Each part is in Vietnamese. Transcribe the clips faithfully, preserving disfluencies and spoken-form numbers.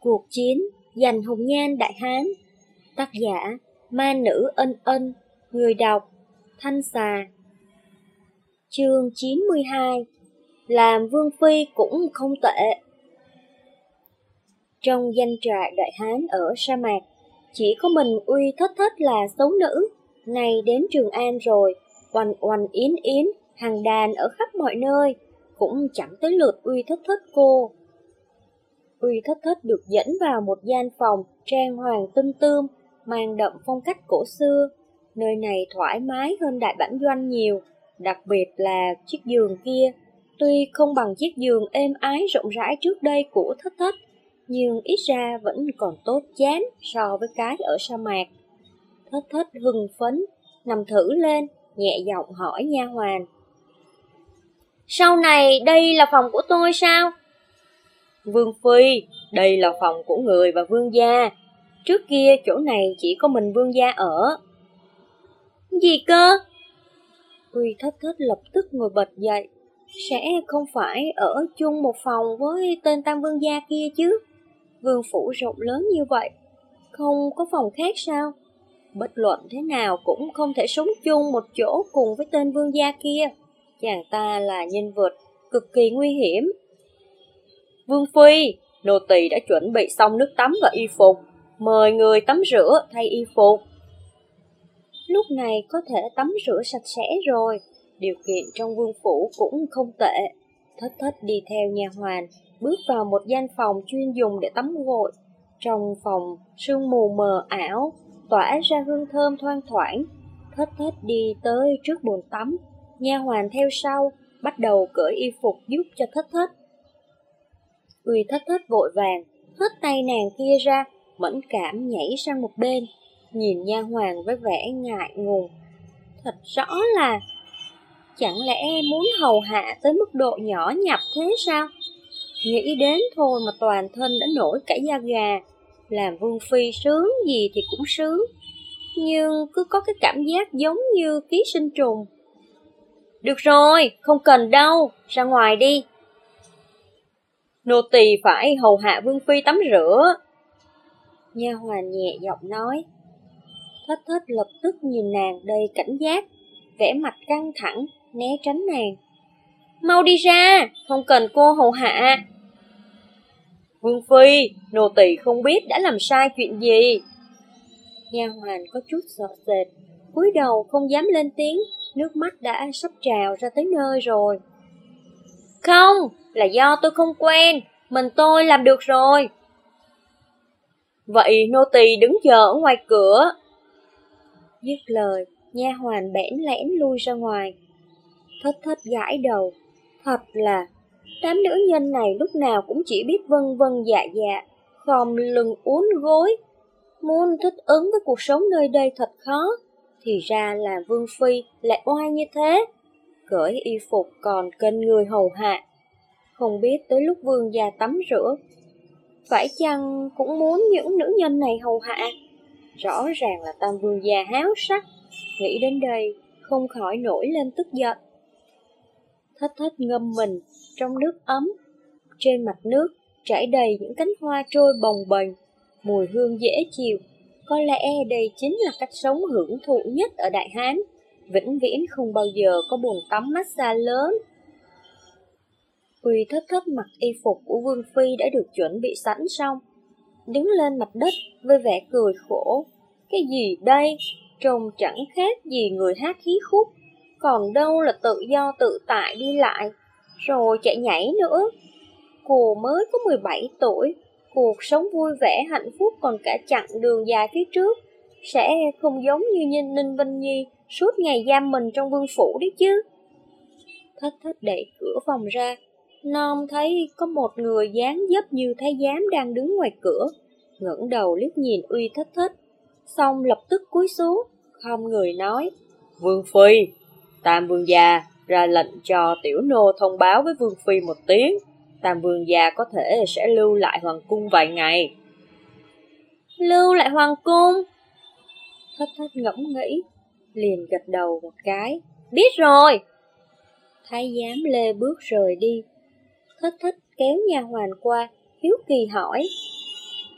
Cuộc chiến giành hồng nhan Đại Hán. Tác giả Ma Nữ Ân Ân. Người đọc Thanh Xà. Chương chín mươi hai. Làm vương phi cũng không tệ. Trong danh trại Đại Hán ở sa mạc, chỉ có mình Uy Thất Thất là xấu nữ. Này đến Trường An rồi, oằn oằn yến yến, hàng đàn ở khắp mọi nơi, cũng chẳng tới lượt Uy Thất Thất cô. Uy Thất Thất được dẫn vào một gian phòng trang hoàng tinh tươm, mang đậm phong cách cổ xưa. Nơi này thoải mái hơn đại bản doanh nhiều, đặc biệt là chiếc giường kia. Tuy không bằng chiếc giường êm ái rộng rãi trước đây của Thất Thất, nhưng ít ra vẫn còn tốt chán so với cái ở sa mạc. Thất Thất hưng phấn, nằm thử lên, nhẹ giọng hỏi nha hoàn: "Sau này đây là phòng của tôi sao?" "Vương phi, đây là phòng của người và vương gia. Trước kia chỗ này chỉ có mình vương gia ở." "Gì cơ?" Uy Thất Thất lập tức ngồi bật dậy. Sẽ không phải ở chung một phòng với tên tam vương gia kia chứ? Vương phủ rộng lớn như vậy, không có phòng khác sao? Bất luận thế nào cũng không thể sống chung một chỗ cùng với tên vương gia kia. Chàng ta là nhân vật cực kỳ nguy hiểm. "Vương phi, nô tỳ đã chuẩn bị xong nước tắm và y phục, mời người tắm rửa thay y phục." Lúc này có thể tắm rửa sạch sẽ rồi, điều kiện trong vương phủ cũng không tệ. Thất Thất đi theo nha hoàn, bước vào một gian phòng chuyên dùng để tắm gội. Trong phòng sương mù mờ ảo, tỏa ra hương thơm thoang thoảng. Thất Thất đi tới trước bồn tắm, nha hoàn theo sau, bắt đầu cởi y phục giúp cho Thất Thất. Uy Thất Thất vội vàng hất tay nàng kia ra, mẫn cảm nhảy sang một bên, nhìn nha hoàn với vẻ ngại ngùng. Thật rõ là chẳng lẽ muốn hầu hạ tới mức độ nhỏ nhặt thế sao? Nghĩ đến thôi mà toàn thân đã nổi cả da gà. Làm vương phi sướng gì thì cũng sướng, nhưng cứ có cái cảm giác giống như ký sinh trùng. "Được rồi, không cần đâu, ra ngoài đi." "Nô tỳ phải hầu hạ vương phi tắm rửa." Nha hoàn nhẹ giọng nói. Thất Thất lập tức nhìn nàng đầy cảnh giác, vẻ mặt căng thẳng, né tránh nàng. "Mau đi ra, không cần cô hầu hạ." "Vương phi, nô tỳ không biết đã làm sai chuyện gì." Nha hoàn có chút sợ sệt, cúi đầu không dám lên tiếng, nước mắt đã sắp trào ra tới nơi rồi. "Không, là do tôi không quen, mình tôi làm được rồi." "Vậy nô tỳ đứng chờ ở ngoài cửa." Dứt lời, nha hoàn bẽn lẽn lui ra ngoài. Thất Thất gãi đầu, thật là đám nữ nhân này lúc nào cũng chỉ biết vân vân dạ dạ, khom lưng uốn gối. Muốn thích ứng với cuộc sống nơi đây thật khó, thì ra là vương phi lại oai như thế. Cởi y phục còn cần người hầu hạ. Không biết tới lúc vương gia tắm rửa, phải chăng cũng muốn những nữ nhân này hầu hạ? Rõ ràng là tam vương gia háo sắc. Nghĩ đến đây, không khỏi nổi lên tức giận. Thất Thất ngâm mình trong nước ấm. Trên mặt nước trải đầy những cánh hoa trôi bồng bềnh, mùi hương dễ chịu. Có lẽ đây chính là cách sống hưởng thụ nhất ở Đại Hán. Vĩnh viễn không bao giờ có bồn tắm massage lớn. Uy Thất Thất mặc y phục của vương phi đã được chuẩn bị sẵn xong, đứng lên mặt đất với vẻ cười khổ. Cái gì đây? Trông chẳng khác gì người hát hí khúc, còn đâu là tự do tự tại đi lại, rồi chạy nhảy nữa. Cô mới có mười bảy tuổi, cuộc sống vui vẻ hạnh phúc còn cả chặng đường dài phía trước, sẽ không giống như Ninh Vân Nhi suốt ngày giam mình trong vương phủ đấy chứ. Thất Thất đẩy cửa phòng ra, nom thấy có một người dáng dấp như thái giám đang đứng ngoài cửa, ngẩng đầu liếc nhìn Uy Thất Thất, xong lập tức cúi xuống, không người nói: "Vương phi, tam vương gia ra lệnh cho tiểu nô thông báo với vương phi một tiếng, tam vương gia có thể sẽ lưu lại hoàng cung vài ngày." "Lưu lại hoàng cung?" Thất Thất ngẫm nghĩ, liền gật đầu một cái. "Biết rồi." Thái giám lê bước rời đi. Thất Thất kéo nha hoàn qua, hiếu kỳ hỏi: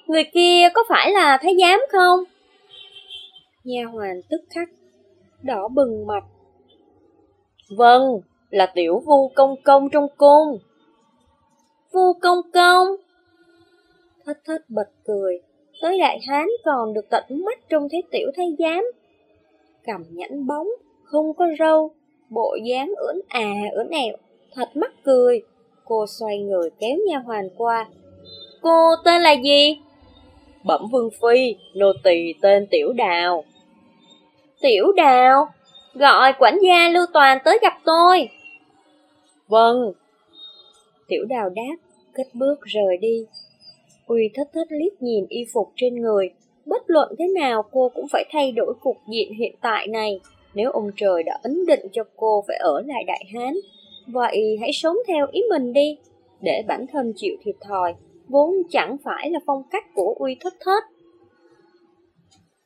người kia có phải là thái giám không? Nha hoàn tức khắc đỏ bừng mặt. Vâng, là tiểu Vu công công trong cung. Vu công công? Thất thất bật cười, tới đại hán còn được tận mắt trông thấy tiểu thái giám. Cằm nhẵn bóng, không có râu, bộ dáng ưỡn à ưỡn ẹo, thật mắc cười. Cô xoay người kéo nha hoàn qua. Cô tên là gì? Bẩm vương phi, nô tỳ tên Tiểu Đào. Tiểu Đào? Gọi quản gia Lưu Toàn tới gặp tôi. Vâng. Tiểu Đào đáp, cất bước rời đi. Uy Thất Thất liếc nhìn y phục trên người, bất luận thế nào cô cũng phải thay đổi cục diện hiện tại này. Nếu ông trời đã ấn định cho cô phải ở lại Đại Hán, vậy hãy sống theo ý mình đi, để bản thân chịu thiệt thòi, vốn chẳng phải là phong cách của Uy Thất Thất.